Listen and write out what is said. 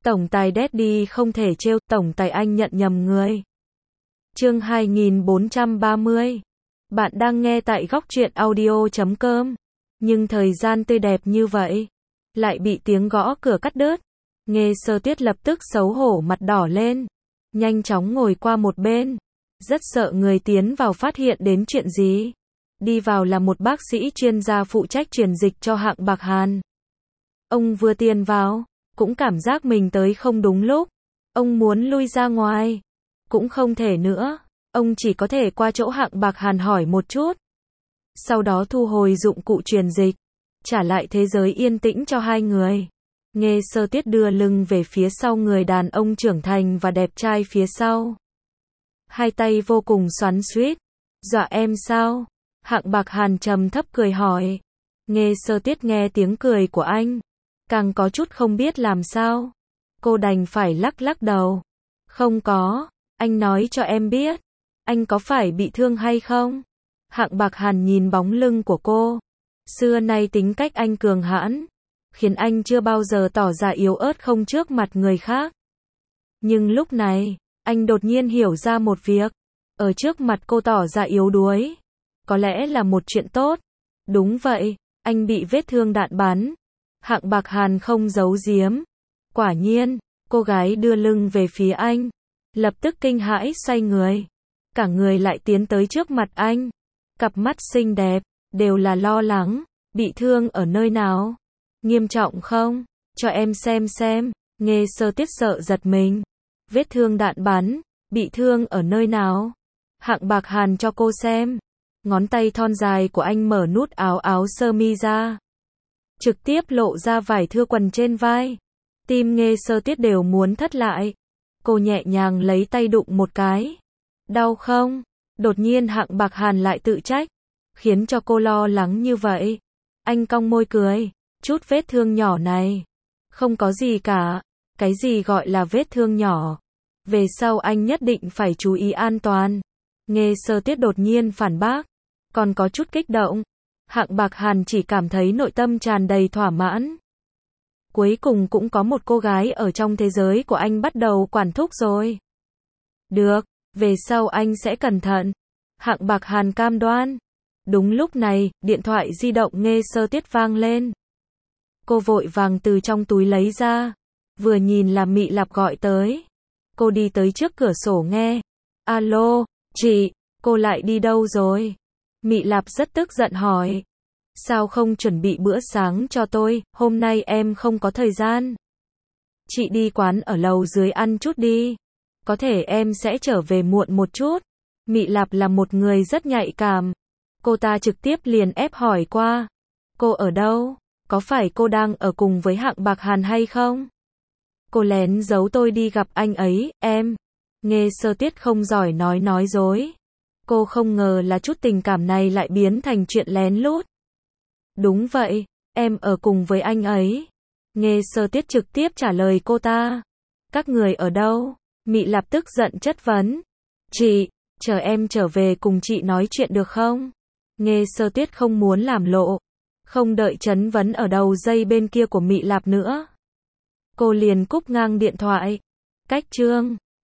Tổng tài Daddy không thể trêu, tổng tài anh nhận nhầm người. Chương 2430. Bạn đang nghe tại góc truyện audio.com. Nhưng thời gian tươi đẹp như vậy, lại bị tiếng gõ cửa cắt đứt. Nghe Sơ Tuyết lập tức xấu hổ mặt đỏ lên, nhanh chóng ngồi qua một bên, rất sợ người tiến vào phát hiện đến chuyện gì. Đi vào là một bác sĩ chuyên gia phụ trách truyền dịch cho Hạng Bạc Hàn. Ông vừa tiến vào, cũng cảm giác mình tới không đúng lúc. Ông muốn lui ra ngoài, cũng không thể nữa. Ông chỉ có thể qua chỗ Hạng Bạc Hàn hỏi một chút. Sau đó thu hồi dụng cụ truyền dịch, trả lại thế giới yên tĩnh cho hai người. Nghe Sơ Tuyết đưa lưng về phía sau người đàn ông trưởng thành và đẹp trai phía sau. Hai tay vô cùng xoắn xuýt. Dọa em sao? Hạng Bạc Hàn trầm thấp cười hỏi. Nghe Sơ Tuyết nghe tiếng cười của anh, càng có chút không biết làm sao. Cô đành phải lắc lắc đầu. Không có, anh nói cho em biết, anh có phải bị thương hay không? Hạng Bạc Hàn nhìn bóng lưng của cô. Xưa nay tính cách anh cường hãn, khiến anh chưa bao giờ tỏ ra yếu ớt không trước mặt người khác. Nhưng lúc này, anh đột nhiên hiểu ra một việc. Ở trước mặt cô tỏ ra yếu đuối, có lẽ là một chuyện tốt. Đúng vậy, anh bị vết thương đạn bắn. Hạng Bạc Hàn không giấu giếm. Quả nhiên, cô gái đưa lưng về phía anh, lập tức kinh hãi xoay người. Cả người lại tiến tới trước mặt anh. Cặp mắt xinh đẹp, đều là lo lắng. Bị thương ở nơi nào? Nghiêm trọng không? Cho em xem. Nghe Sơ Tuyết sợ giật mình. Vết thương đạn bắn, bị thương ở nơi nào? Hạng Bạc Hàn cho cô xem. Ngón tay thon dài của anh mở nút áo sơ mi ra, trực tiếp lộ ra vải thưa quần trên vai. Tim Nghe Sơ Tuyết đều muốn thất lại. Cô nhẹ nhàng lấy tay đụng một cái. Đau không? Đột nhiên Hạng Bạc Hàn lại tự trách, khiến cho cô lo lắng như vậy. Anh cong môi cười. Chút vết thương nhỏ này, không có gì cả. Cái gì gọi là vết thương nhỏ? Về sau anh nhất định phải chú ý an toàn. Nghe Sơ Tuyết đột nhiên phản bác, còn có chút kích động. Hạng Bạc Hàn chỉ cảm thấy nội tâm tràn đầy thỏa mãn. Cuối cùng cũng có một cô gái ở trong thế giới của anh bắt đầu quản thúc rồi. Được, về sau anh sẽ cẩn thận. Hạng Bạc Hàn cam đoan. Đúng lúc này, điện thoại di động Nghe Sơ Tuyết vang lên. Cô vội vàng từ trong túi lấy ra, vừa nhìn là Mị Lạp gọi tới. Cô đi tới trước cửa sổ nghe. Alo, chị, cô lại đi đâu rồi? Mị Lạp rất tức giận hỏi. Sao không chuẩn bị bữa sáng cho tôi, hôm nay em không có thời gian. Chị đi quán ở lầu dưới ăn chút đi. Có thể em sẽ trở về muộn một chút. Mị Lạp là một người rất nhạy cảm. Cô ta trực tiếp liền ép hỏi qua. Cô ở đâu? Có phải cô đang ở cùng với Hạng Bạc Hàn hay không? Cô lén giấu tôi đi gặp anh ấy, em. Nghe Sơ Tuyết không giỏi nói dối. Cô không ngờ là chút tình cảm này lại biến thành chuyện lén lút. Đúng vậy, em ở cùng với anh ấy. Nghe Sơ Tuyết trực tiếp trả lời cô ta. Các người ở đâu? Mị Lạp tức giận chất vấn. Chị, chờ em trở về cùng chị nói chuyện được không? Nghe Sơ Tuyết không muốn làm lộ, không đợi chất vấn ở đầu dây bên kia của Mị Lạp nữa. Cô liền cúp ngang điện thoại. Cách chương